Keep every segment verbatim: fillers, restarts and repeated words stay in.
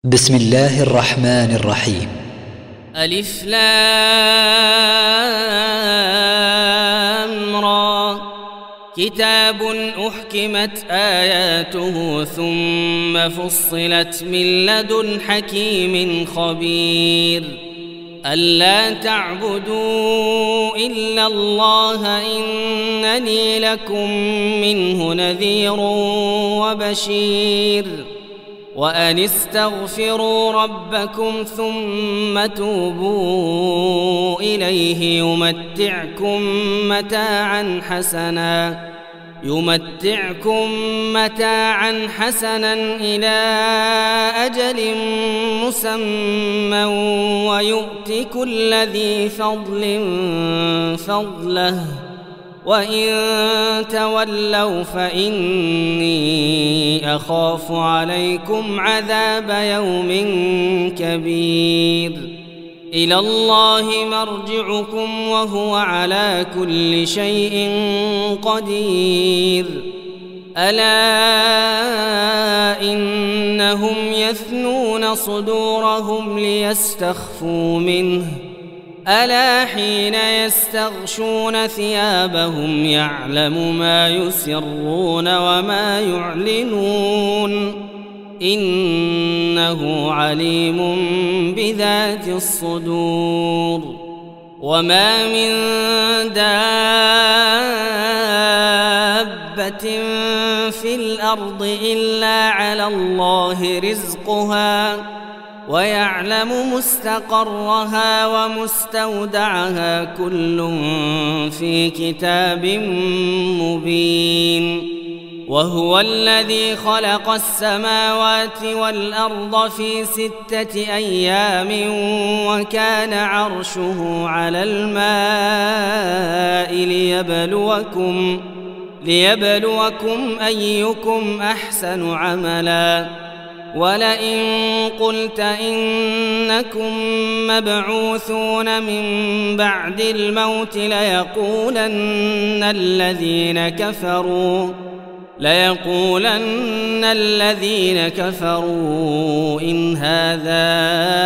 بسم الله الرحمن الرحيم. ألف لام را. كتاب أحكمت آياته ثم فصلت من لدن حكيم خبير. ألا تعبدوا إلا الله إنني لكم منه نذير وبشير. وأن استغفروا ربكم ثم توبوا إليه يمتعكم متاعا حسنا يمتعكم متاعا حسنا إلى أجل مسمى ويؤت كل ذي فضل فضله وإن تولوا فإني أخاف عليكم عذاب يوم كبير. إلى الله مرجعكم وهو على كل شيء قدير. ألا إنهم يثنون صدورهم ليستخفوا منه ألا حين يستغشون ثيابهم يعلم ما يسرون وما يعلنون إنه عليم بذات الصدور. وما من دابة في الأرض إلا على الله رزقها ويعلم مستقرها ومستودعها كل في كتاب مبين. وهو الذي خلق السماوات والأرض في ستة أيام وكان عرشه على الماء ليبلوكم ليبلوكم أيكم أحسن عملا. ولئن قلت إنكم مبعوثون من بعد الموت ليقولن الذين كفروا ليقولن الذين كفروا إن هذا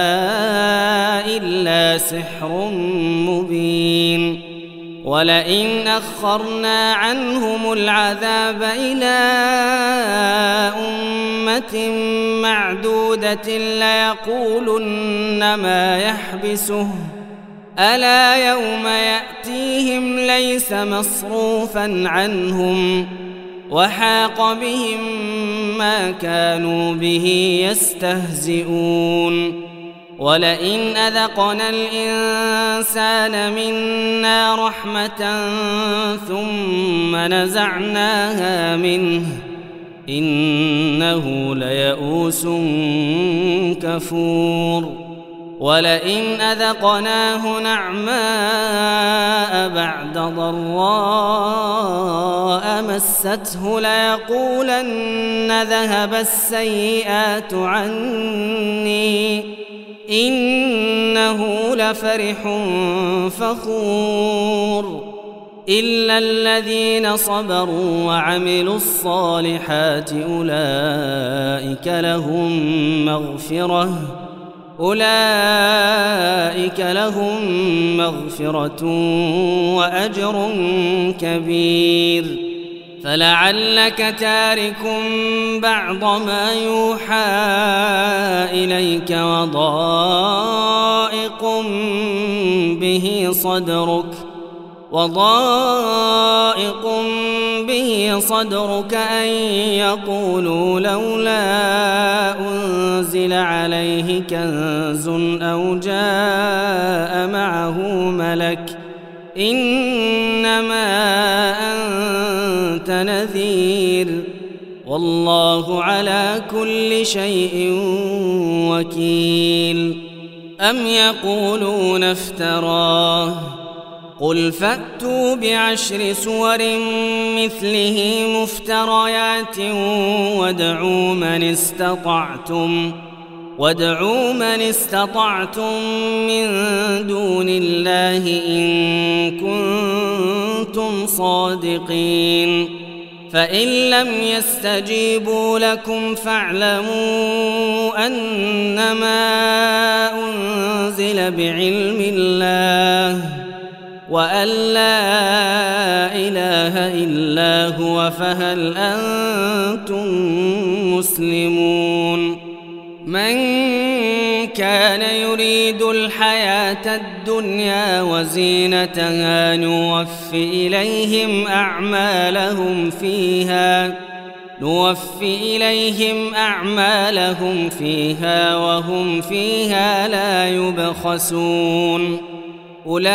إلا سحر مبين. ولئن أخرنا عنهم العذاب إلى أمة معدودة ليقولن ما يحبسه ألا يوم يأتيهم ليس مصروفا عنهم وحاق بهم ما كانوا به يستهزئون. ولئن أذقنا الإنسان منا رحمة ثم نزعناها منه إنه ليئوس كفور. ولئن أذقناه نعماء بعد ضراء مسته ليقولن ذهب السيئات عني إنه لفرح فخور. إلا الذين صبروا وعملوا الصالحات أولئك لهم مغفرة أولئك لهم مغفرة وأجر كبير. فلعلك تارك بعض ما يوحى إليك وضائق به صدرك وضائق به صدرك أن يقولوا لولا أنزل عليه كنز أو جاء معه ملك إنما أنت نذير والله على كل شيء وكيل. أم يقولون افتراه قل فأتوا بعشر سور مثله مفتريات وادعوا من استطعتم وادعوا من استطعتم من دون الله إن كنتم صادقين. فإن لم يستجيبوا لكم فاعلموا أنما أنزل بعلم الله وأن لا إله إلا هو فهل أنتم مسلمون من كان يريد الحياة الدنيا وزينتها نوف إليهم أعمالهم فيها نوف إليهم أعمالهم فيها وهم فيها لا يبخسون أولئك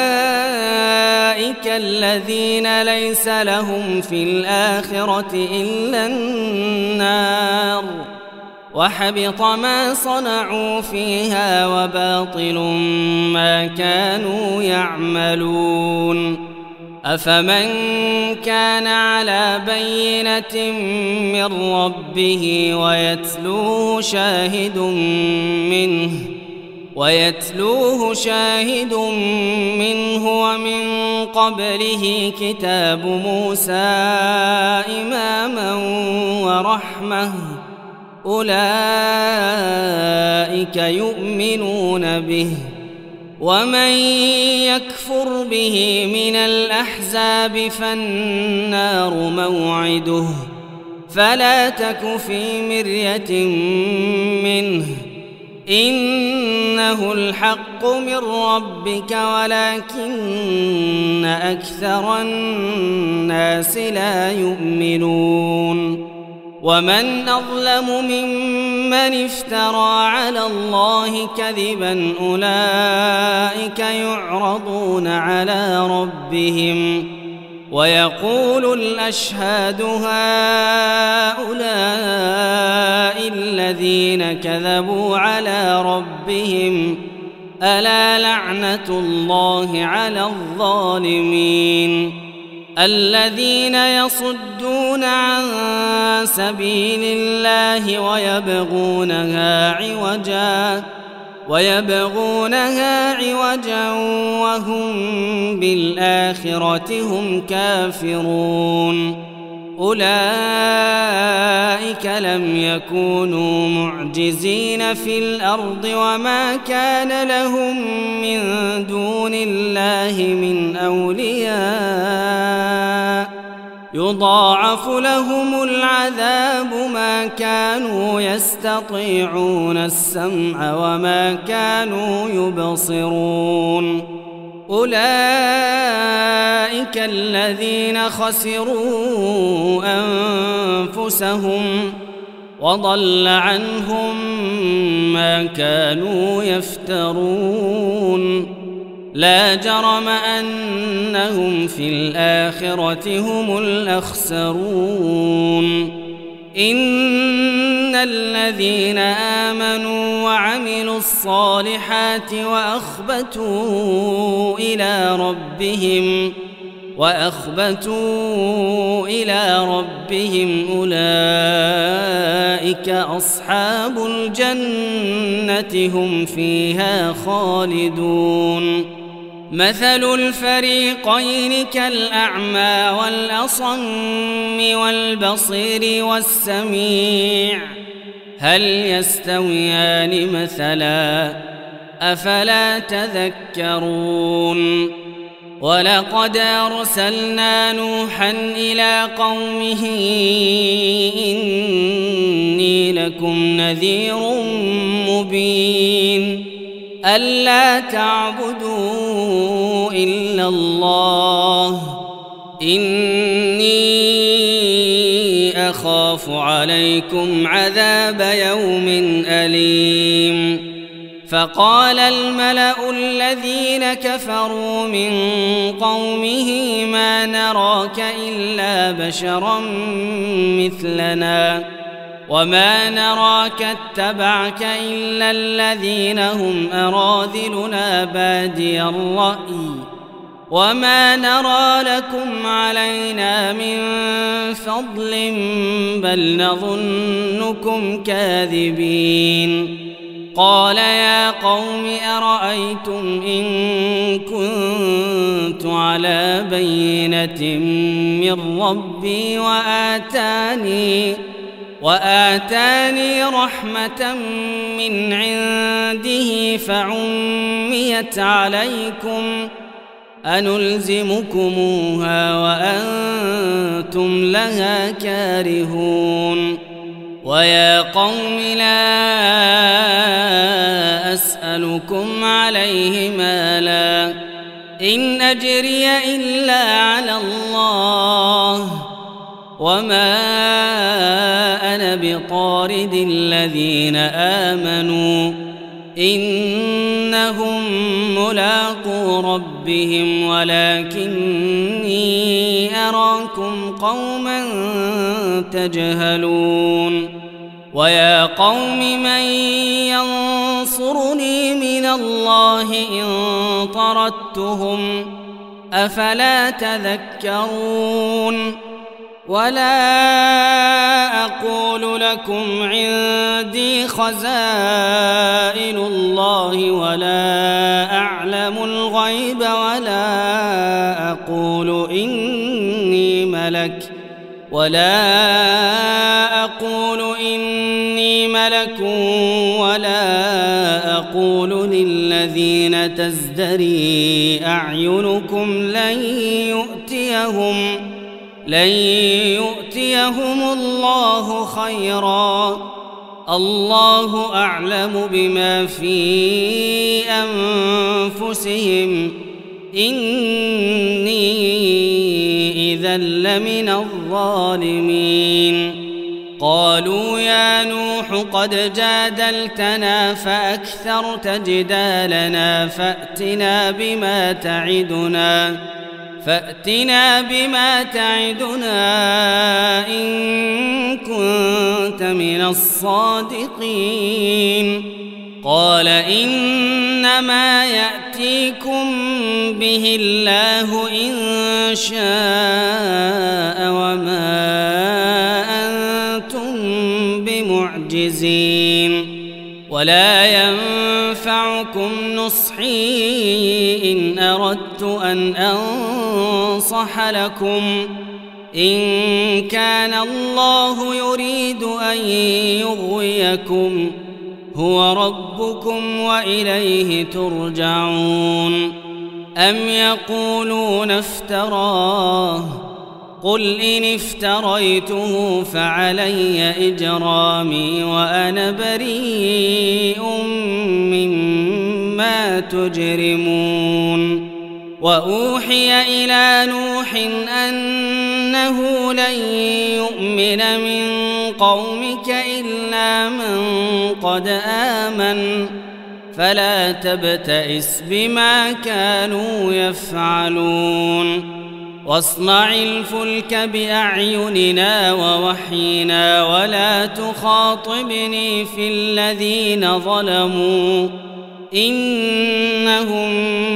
الذين ليس لهم في الآخرة إلا النار وحبط ما صنعوا فيها وباطل ما كانوا يعملون أفمن كان على بينة من ربه ويتلوه شاهد منه ويتلوه شاهد منه ومن قبله كتاب موسى إماما ورحمة أولئك يؤمنون به ومن يكفر به من الأحزاب فالنار موعده فلا تك في مرية منه إنه الحق من ربك ولكن أكثر الناس لا يؤمنون ومن أظلم ممن افترى على الله كذبا أولئك يعرضون على ربهم ويقول الأشهاد هؤلاء الذين كذبوا على ربهم ألا لعنة الله على الظالمين الذين يصدون عن سبيل الله ويبغونها عوجا ويبغونها عوجا وهم بالآخرة هم كافرون أولئك لم يكونوا معجزين في الأرض وما كان لهم من دون الله من أولياء يضاعف لهم العذاب ما كانوا يستطيعون السمع وما كانوا يبصرون أولئك الذين خسروا أنفسهم وضل عنهم ما كانوا يفترون لا جرم أنهم في الآخرة هم الأخسرون إن الذين آمنوا وعملوا الصالحات وأخبتوا إلى ربهم وأخبتوا إلى ربهم أولئك أصحاب الجنة هم فيها خالدون مثل الفريقين كالأعمى والأصم والبصير والسميع هل يستويان مثلا أفلا تذكرون ولقد أرسلنا نوحا إلى قومه إني لكم نذير مبين ألا تعبدوا إلا الله إني أخاف عليكم عذاب يوم أليم فقال الملأ الذين كفروا من قومه ما نراك إلا بشرا مثلنا وما نراك اتبعك إلا الذين هم أراذلنا بادي الرأي وما نرى لكم علينا من فضل بل نظنكم كاذبين قال يا قوم أرأيتم إن كنت على بينة من ربي وآتاني وآتاني رحمة من عنده فعميت عليكم أنلزمكموها وأنتم لها كارهون ويا قوم لا أسألكم عليه مالا إن أجري إلا على الله وما أنا بطارد الذين آمنوا إنهم ملاقو ربهم ولكني أراكم قوما تجهلون ويا قوم من ينصرني من الله إن طردتهم أفلا تذكرون ولا أقول لكم عندي خزائن الله ولا أعلم الغيب ولا أقول إني ملك ولا أقول إني ملك ولا أقول للذين تزدري أعينكم لن يؤتيهم لن يؤتيهم الله خيرا الله أعلم بما في أنفسهم إني إذا لمن الظالمين قالوا يا نوح قد جادلتنا فأكثرت جدالنا فأتنا بما تعدنا فأتنا بما تعدنا إن كنت من الصادقين قال إنما يأتيكم به الله إن شاء وما أنتم بمعجزين ولا ينفعكم نصحي إن أردت أن أنصح لكم إن كان الله يريد أن يغويكم هو ربكم وإليه ترجعون أم يقولون افتراه قل إن افتريته فعلي إجرامي وأنا بريء مما تجرمون وأوحي إلى نوح أنه لن يؤمن من قومك إلا من قد آمن فلا تبتئس بما كانوا يفعلون واصنع الفلك بأعيننا ووحينا ولا تخاطبني في الذين ظلموا إنهم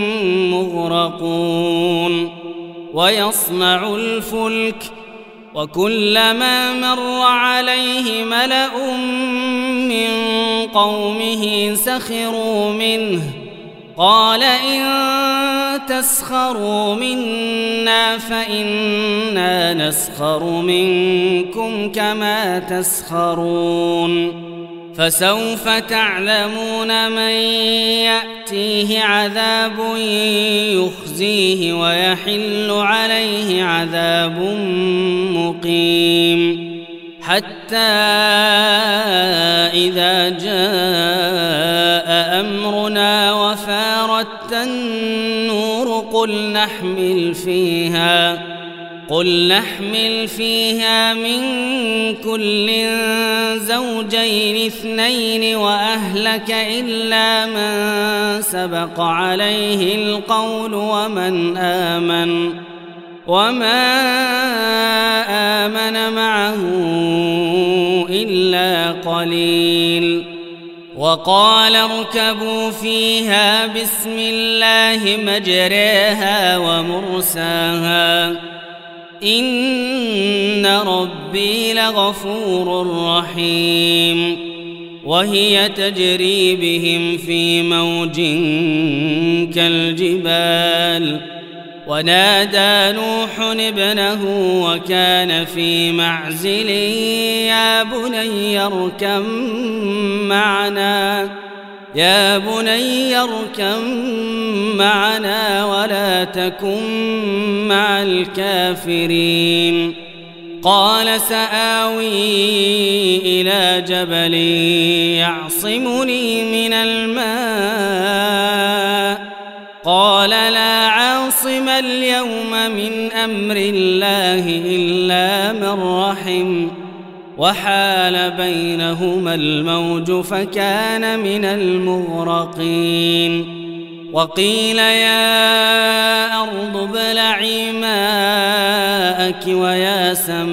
مغرقون ويصنع الفلك وكلما مر عليه ملأ من قومه سخروا منه قال إن تسخروا منا فإنا نسخر منكم كما تسخرون فسوف تعلمون من يأتيه عذاب يخزيه ويحل عليه عذاب مقيم حتى إذا جاء أمرنا وفارت النور قل نحمل فيها قل نحمل فيها من كل زوجين اثنين وأهلك إلا من سبق عليه القول ومن آمن وما آمن معه إلا قليل وقال اركبوا فيها بسم الله مجريها ومرساها إن ربي لغفور رحيم وهي تجري بهم في موج كالجبال ونادى نوح ابنه وكان في معزل يا بني اركب معنا يا بني اركب معنا ولا تكن مع الكافرين قال سآوي إلى جبل يعصمني من الماء قال لا عاصم اليوم من أمر الله إلا من رحم وحال بينهما الموج فكان من المغرقين وقيل يا أرض ابلعي ماءك ويا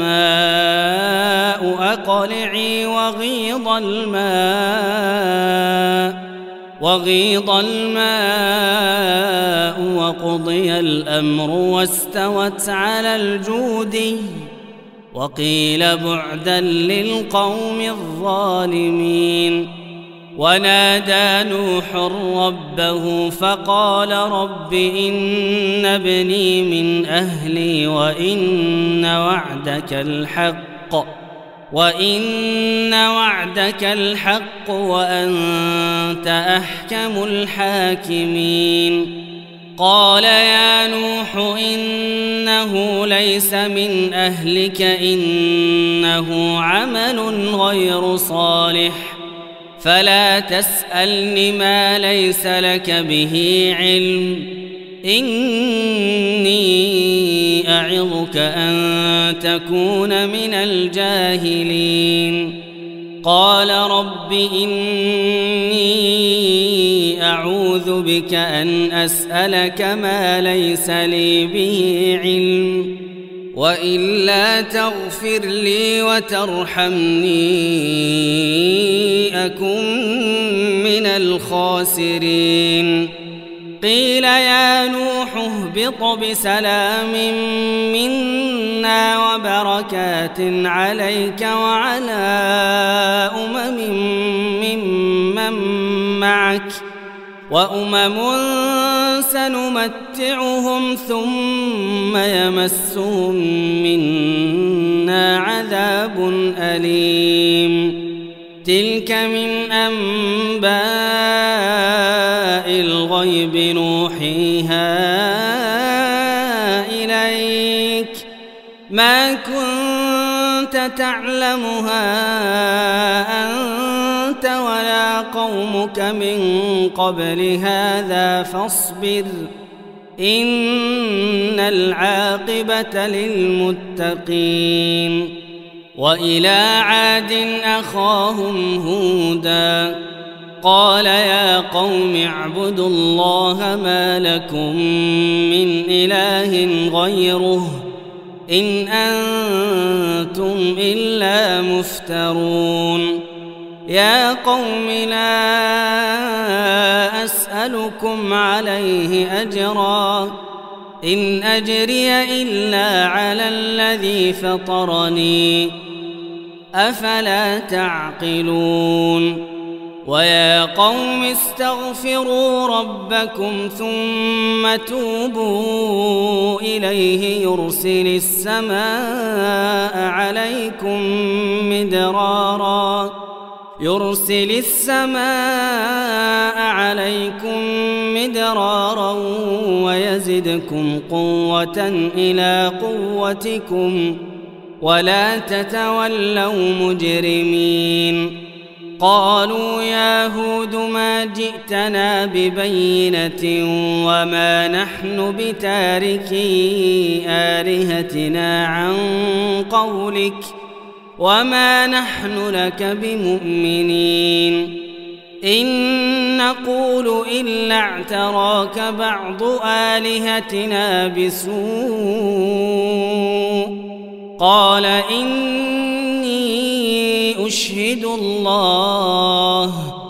سماء أقلعي وغيض الماء وغيض الماء وقضي الأمر واستوت على الجودي وقيل بعدا للقوم الظالمين ونادى نوح ربه فقال رب إن ابني من أهلي وإن وعدك الحق وإن وعدك الحق وأنت أحكم الحاكمين قال يا نوح إنه ليس من أهلك إنه عمل غير صالح فلا تسألني ما ليس لك به علم إني أعظك أن تكون من الجاهلين قال رب إني أعوذ بك أن أسألك ما ليس لي به علم وإلا تغفر لي وترحمني أكن من الخاسرين قيل يا نوح اهبط بسلام منا وبركات عليك وعلى أمم ممن معك وأمم سنمتعهم ثم يمسهم منا عذاب أليم تلك من أنباء الغيب نوحيها إليك ما كنت تعلمها أنت ولا قومك من قبل هذا فاصبر إن العاقبة للمتقين وإلى عاد أخاهم هودا قال يا قوم اعبدوا الله ما لكم من إله غيره إن أنتم إلا مفترون يا قوم لا أسألكم عليه أجرا إن أجري إلا على الذي فطرني أفلا تعقلون ويا قوم استغفروا ربكم ثم توبوا إليه يرسل السماء عليكم مدرارا يرسل السماء عليكم مدرارا ويزدكم قوة إلى قوتكم ولا تتولوا مجرمين قالوا يا هود ما جئتنا ببينة وما نحن بتاركي آلهتنا عن قولك وما نحن لك بمؤمنين إن نقول إلا اعتراك بعض آلهتنا بسوء قال إني أشهد الله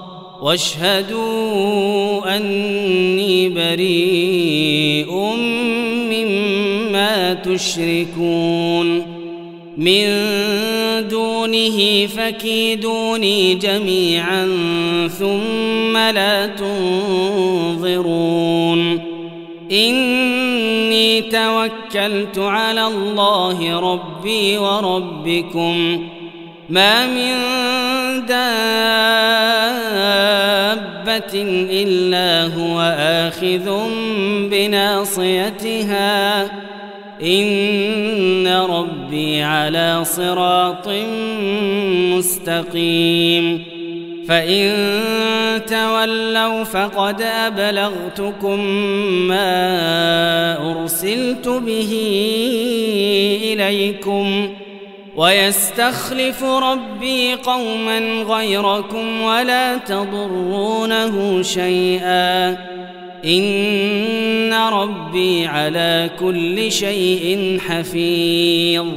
واشهدوا أني بريء مما تشركون من دون دونه فكيدوني جميعا ثم لا تنظرون إني توكلت على الله ربي وربكم ما من دابة إلا هو آخذ بناصيتها إن ربي على صراط مستقيم فإن تولوا فقد أبلغتكم ما أرسلت به إليكم ويستخلف ربي قوما غيركم ولا تضرونه شيئا إن ربي على كل شيء حفيظ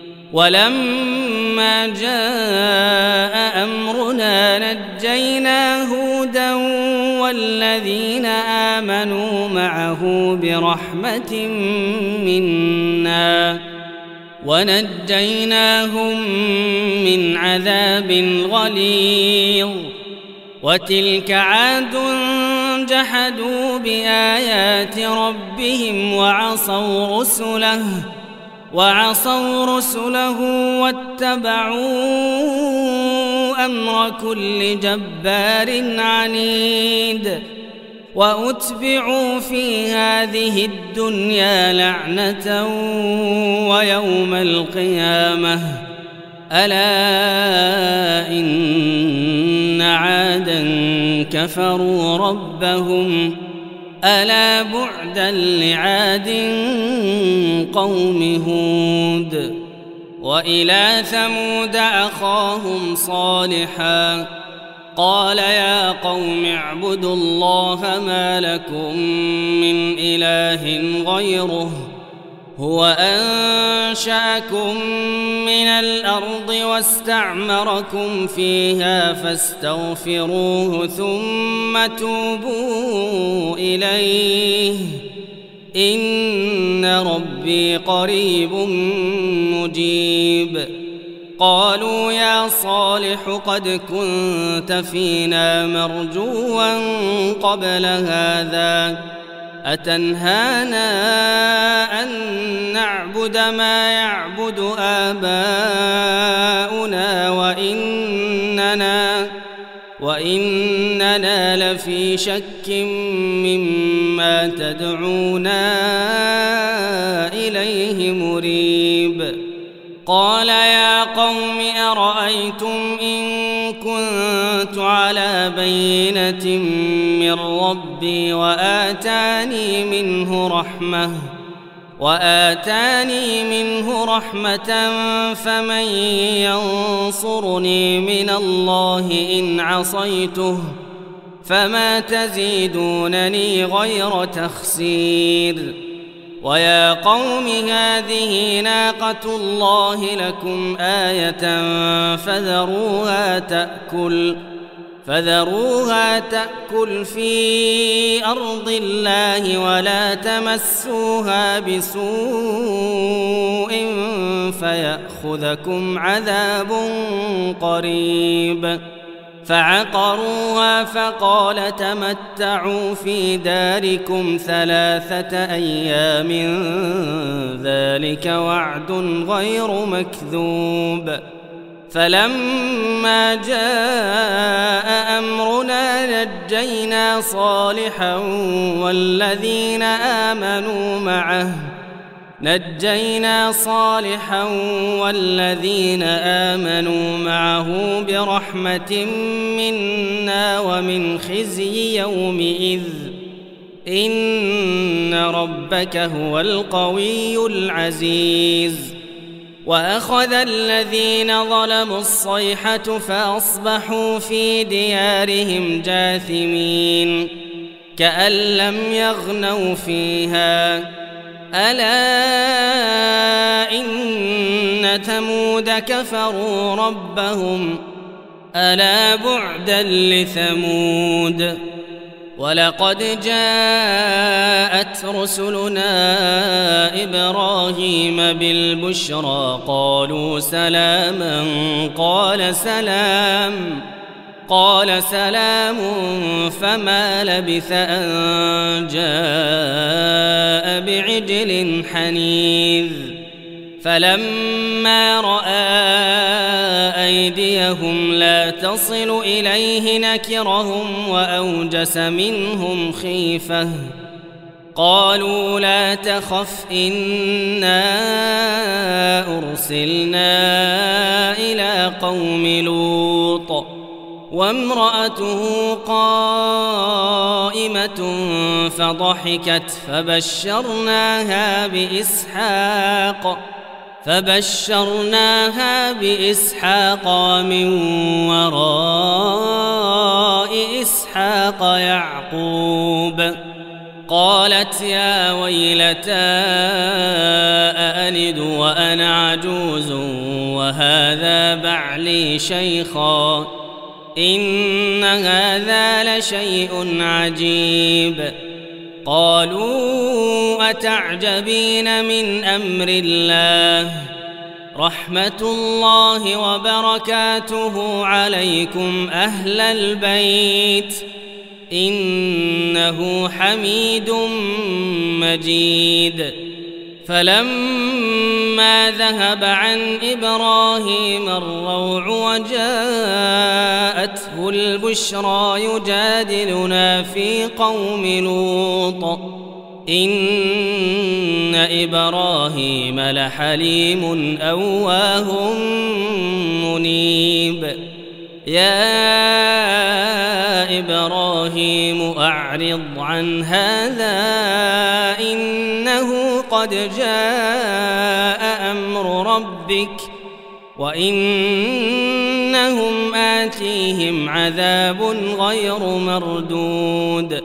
ولما جاء أمرنا نجينا هودا والذين آمنوا معه برحمة منا ونجيناهم من عذاب غليظ وتلك عاد جحدوا بآيات ربهم وعصوا رسله وعصوا رسله واتبعوا أمر كل جبار عنيد وأتبعوا في هذه الدنيا لعنة ويوم القيامة ألا إن عادا كفروا ربهم ألا بعدا لعاد قوم هود وإلى ثمود أخاهم صالحا قال يا قوم اعبدوا الله ما لكم من إله غيره هو أنشأكم من الأرض واستعمركم فيها فاستغفروه ثم توبوا إليه إن ربي قريب مجيب قالوا يا صالح قد كنت فينا مرجوا قبل هذا أتنهانا أن نعبد ما يعبد آباؤنا وإننا وإننا لفي شك مما تدعونا إليه مريب قال يا قوم أرأيتم إن كنت على بينة من ربي وآتاني منه رحمة وآتاني منه رحمة فمن ينصرني من الله إن عصيته فما تزيدونني غير تخسير ويا قوم هذه ناقة الله لكم آية فذروها تأكل فذروها تأكل في أرض الله ولا تمسوها بسوء فيأخذكم عذاب قريب فعقروها فقال تمتعوا في داركم ثلاثة أيام ذلك وعد غير مكذوب فلما جاء أمرنا نجينا صالحا والذين آمنوا معه نجينا صالحا والذين آمنوا معه برحمة منا ومن خزي يومئذ إن ربك هو القوي العزيز وأخذ الذين ظلموا الصيحة فأصبحوا في ديارهم جاثمين كأن لم يغنوا فيها ألا إن ثمود كفروا ربهم ألا بعدا لثمود ولقد جاءت رسلنا إبراهيم بالبشرى قالوا سلاما قال سلام قال سلام فما لبث أن جاء بعجل حنيذ فلما رأى أيديهم لا تصل إليه نكرهم وأوجس منهم خيفة قالوا لا تخف إنا أرسلنا إلى قوم لوط وامرأته قائمة فضحكت فبشرناها بإسحاق فبشرناها بإسحاق ومن وراء إسحاق يعقوب قالت يا ويلتى أألد وأنا عجوز وهذا بعلي شيخا إن هذا لشيء عجيب قالوا أتعجبين من أمر الله رحمة الله وبركاته عليكم أهل البيت إنه حميد مجيد فلما ذهب عن إبراهيم الروع وجاءته البشرى يجادلنا في قوم لوط إن إبراهيم لحليم أواه منيب يا إبراهيم أعرض عن هذا إنه قد جاء أمر ربك وإنهم آتيهم عذاب غير مردود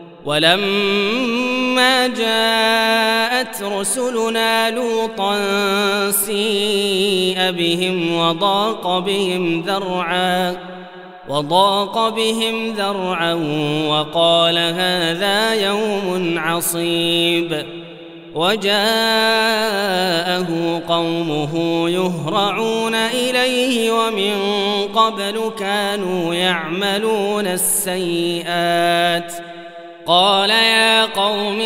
ولما جاءت رسلنا لوطا سيء بهم وضاق بهم ذرعا وضاق بهم ذرعا وقال هذا يوم عصيب وجاءه قومه يهرعون إليه ومن قبل كانوا يعملون السيئات قال يا قوم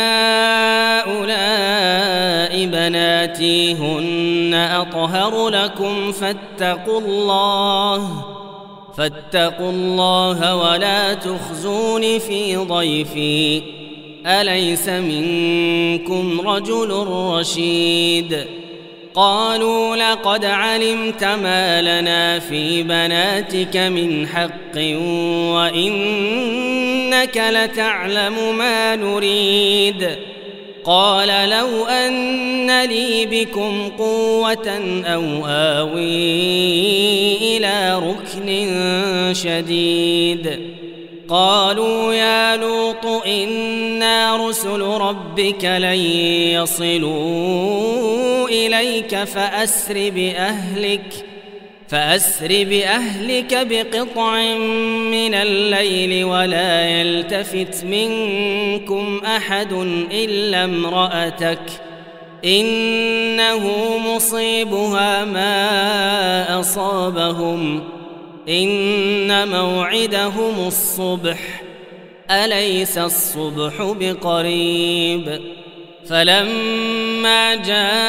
هؤلاء بناتي هن أطهر لكم فاتقوا الله فاتقوا الله ولا تخزون في ضيفي أليس منكم رجل رشيد قالوا لقد علمت ما لنا في بناتك من حق وإنك لتعلم ما نريد قال لو أن لي بكم قوة أو آوي إلى ركن شديد قالوا يا لوط إنا رسل ربك لن يصلوا إليك فأسر بأهلك فأسر بأهلك بقطع من الليل ولا يلتفت منكم أحد إلا امرأتك إنه مصيبها ما أصابهم إن موعدهم الصبح أليس الصبح بقريب فلما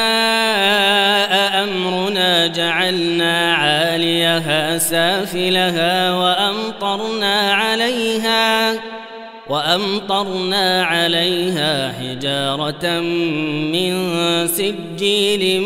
جاء أمرنا جعلنا عاليها سافلها وأمطرنا عليها وأمطرنا عليها حجارة من سجيل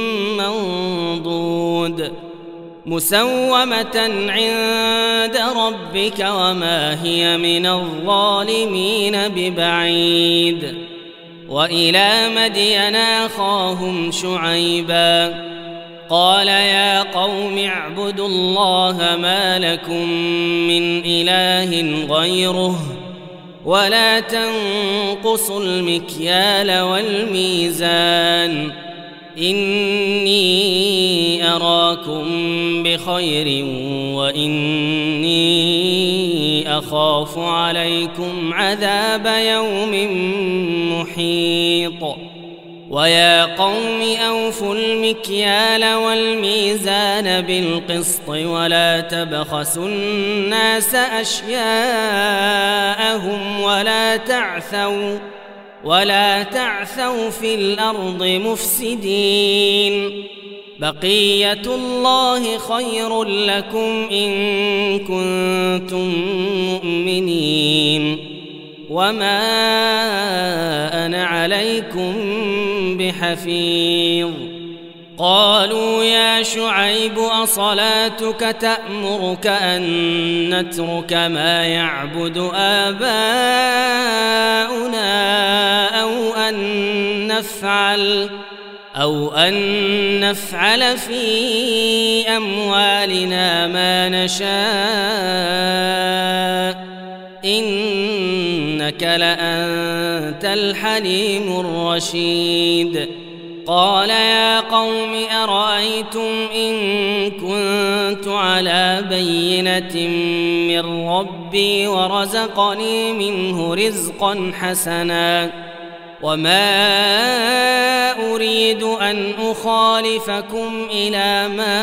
منضود مسومة عند ربك وما هي من الظالمين ببعيد وإلى مدين أخاهم شعيبا قال يا قوم اعبدوا الله ما لكم من إله غيره ولا تنقصوا المكيال والميزان إني أراكم بخير وإني أخاف عليكم عذاب يوم محيط ويا قوم أوفوا المكيال والميزان بالقسط ولا تبخسوا الناس أشياءهم ولا تعثوا ولا تعثوا في الأرض مفسدين بقية الله خير لكم إن كنتم مؤمنين وما أنا عليكم بحفيظ قالوا يا شعيب أصلاتك تأمرك أن نترك ما يعبد آباؤنا أو أن نفعل أو أن نفعل في أموالنا ما نشاء إنك لأنت الحليم الرشيد قال يا قوم أرأيتم إن كنت على بينة من ربي ورزقني منه رزقا حسنا وما أريد أن أخالفكم إلى ما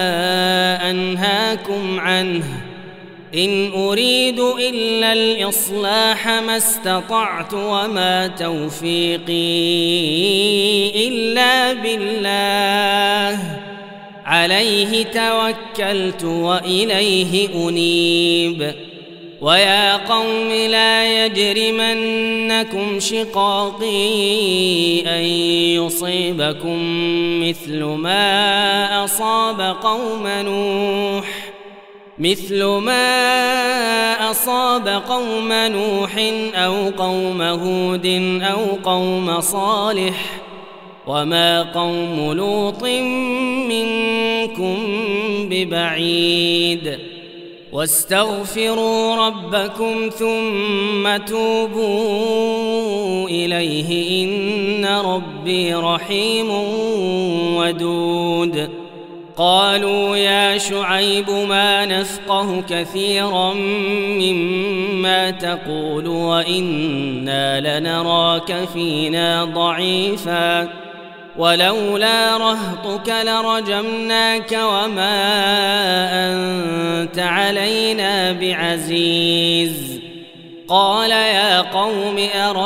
أنهاكم عنه إن أريد إلا الإصلاح ما استطعت وما توفيقي إلا بالله عليه توكلت وإليه أنيب ويا قوم لا يجرمنكم شقاقي أن يصيبكم مثل ما أصاب قوم نوح مثل ما أصاب قوم نوح أو قوم هود أو قوم صالح وما قوم لوط منكم ببعيد واستغفروا ربكم ثم توبوا إليه إن ربي رحيم ودود قالوا يا شعيب ما نفقه كثيرا مما تقول وإنا لنراك فينا ضعيفا ولولا رهطك لرجمناك وما أنت علينا بعزيز قال يا قوم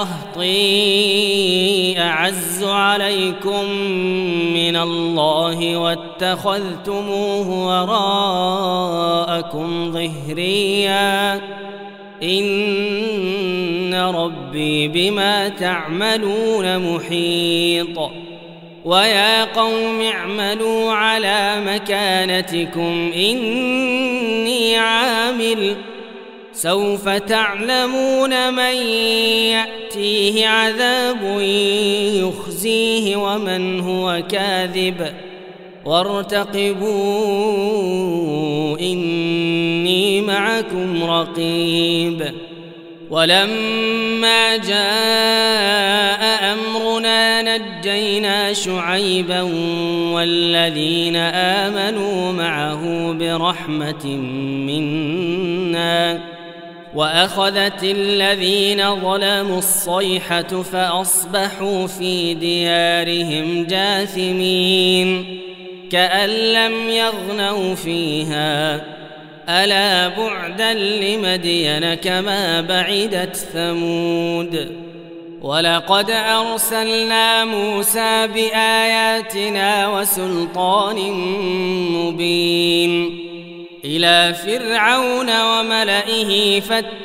أرهطي أعز عليكم من الله واتخذتموه وراءكم ظهريا إن ربي بما تعملون محيط ويا قوم اعملوا على مكانتكم إني عامل سوف تعلمون من يأتيه عذاب يخزيه ومن هو كاذب وارتقبوا إني معكم رقيب ولما جاء أمرنا نجينا شعيبا والذين آمنوا معه برحمة منا وأخذت الذين ظلموا الصيحة فأصبحوا في ديارهم جاثمين كأن لم يغنوا فيها ألا بعدا لمدين كما بعدت ثمود ولقد أرسلنا موسى بآياتنا وسلطان مبين إلى فرعون وملئه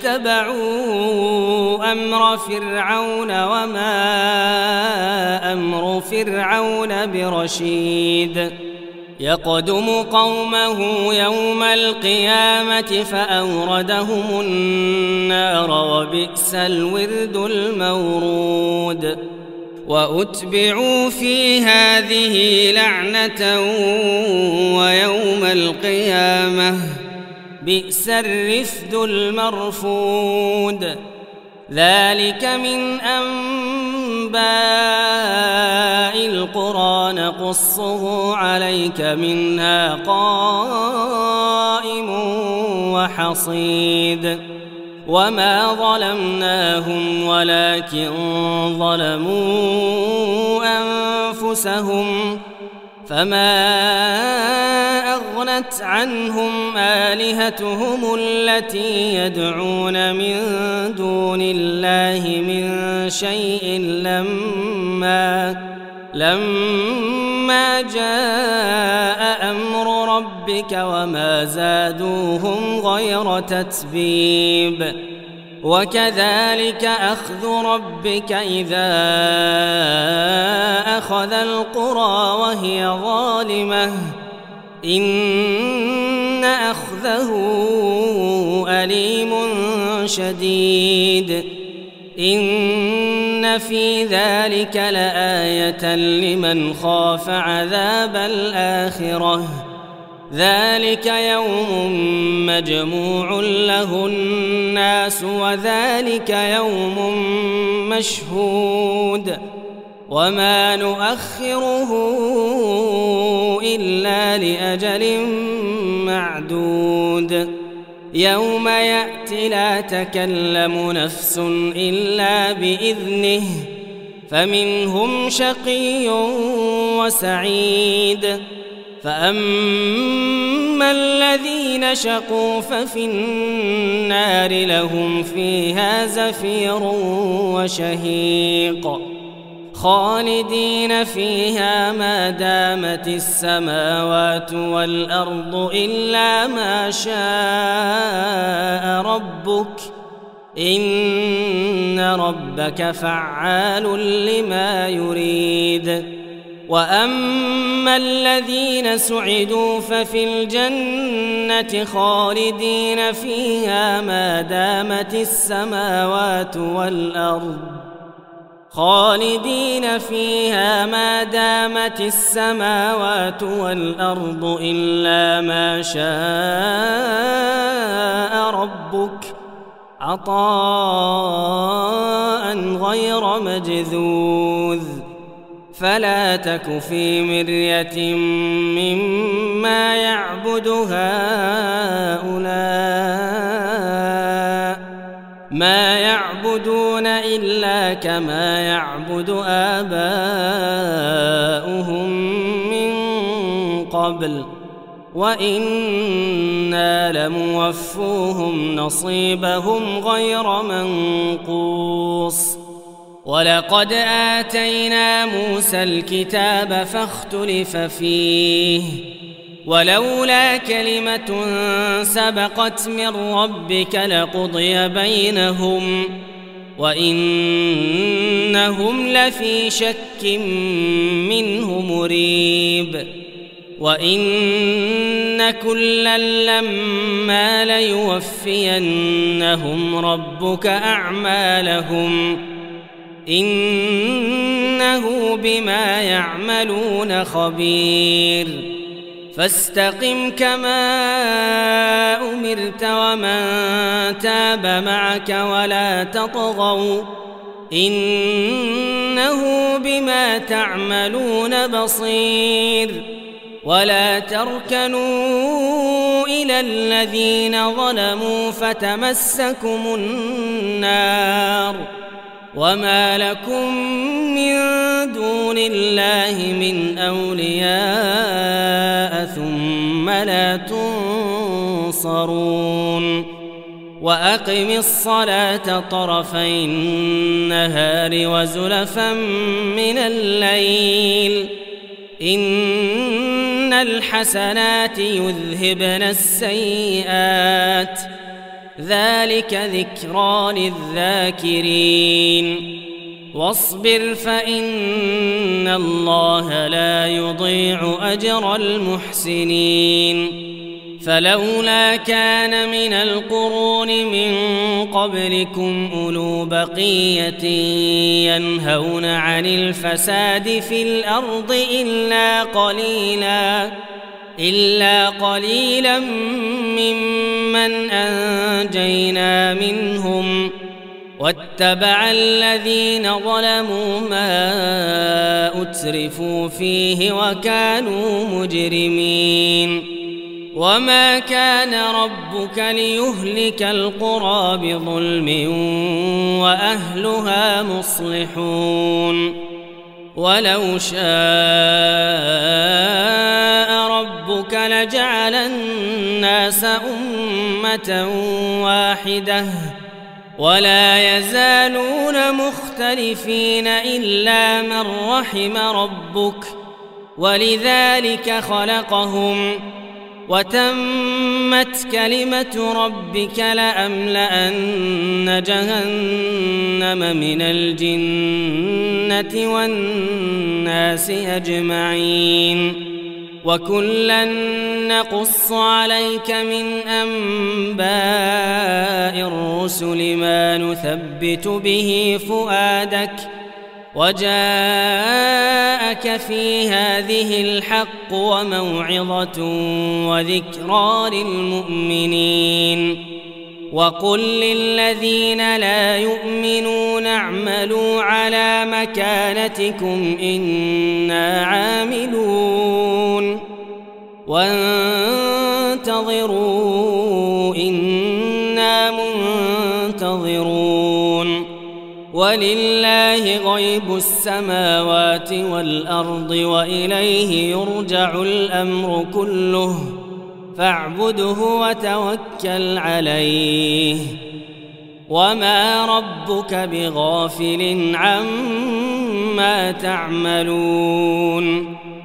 فاتبعوا أمر فرعون وما أمر فرعون برشيد يقدم قومه يوم القيامة فأوردهم النار وبئس الورد المورود وأتبعوا في هذه لعنة ويوم القيامة بئس الرفد المرفود ذلك من أنباء القرى نقصه عليك منها قائم وحصيد وما ظلمناهم ولكن ظلموا أنفسهم فما أغنت عنهم آلهتهم التي يدعون من دون الله من شيء لما لما جاء أمر ربك وما زادوهم غير تتبيب وكذلك أخذ ربك إذا أخذ القرى وهي ظالمة إن أخذه أليم شديد إن في ذلك لآية لمن خاف عذاب الآخرة ذلك يوم مجموع له الناس وذلك يوم مشهود وما نؤخره إلا لأجل معدود يوم يأتي لا تكلم نفس إلا بإذنه فمنهم شقي وسعيد فأما الذين شقوا ففي النار لهم فيها زفير وشهيق خالدين فيها ما دامت السماوات والأرض إلا ما شاء ربك إن ربك فعال لما يريد وأما الذين سعدوا ففي الجنة خالدين فيها ما دامت السماوات والأرض خالدين فيها ما دامت السماوات والأرض إلا ما شاء ربك عطاء غير مجذوذ فلا تك في مرية مما يعبد هؤلاء ما يعبدون إلا كما يعبد آباؤهم من قبل وإنا لموفوهم نصيبهم غير منقوص ولقد آتينا موسى الكتاب فاختلف فيه ولولا كلمة سبقت من ربك لقضي بينهم وإنهم لفي شك منه مريب وإن كلا لما ليوفينهم ربك أعمالهم إنه بما يعملون خبير فاستقم كما أمرت ومن تاب معك ولا تطغوا إنه بما تعملون بصير ولا تركنوا إلى الذين ظلموا فتمسكم النار وما لكم من دون الله من أولياء ثم لا تنصرون وأقم الصلاة طرفي النهار وزلفا من الليل إن الحسنات يذهبن السيئات ذلك ذكرى للذاكرين واصبر فإن الله لا يضيع أجر المحسنين فلولا كان من القرون من قبلكم أولو بقية ينهون عن الفساد في الأرض إلا قليلا إلا قليلا ممن أنجينا منهم واتبع الذين ظلموا ما أترفوا فيه وكانوا مجرمين وما كان ربك ليهلك القرى بظلم وأهلها مصلحون ولو شاء ربك لجعل الناس أمة واحدة ولا يزالون مختلفين إلا من رحم ربك ولذلك خلقهم وتمت كلمة ربك لأملأن جهنم من الجنة والناس أجمعين وكلا نقص عليك من أنباء الرسل ما نثبت به فؤادك وجاءك في هذه الحق وموعظة وذكرى للمؤمنين وقل للذين لا يؤمنون اعملوا على مكانتكم إنا عاملون وانتظروا إنا منتظرون ولله غيب السماوات والأرض وإليه يرجع الأمر كله فاعبده وتوكل عليه وما ربك بغافل عما تعملون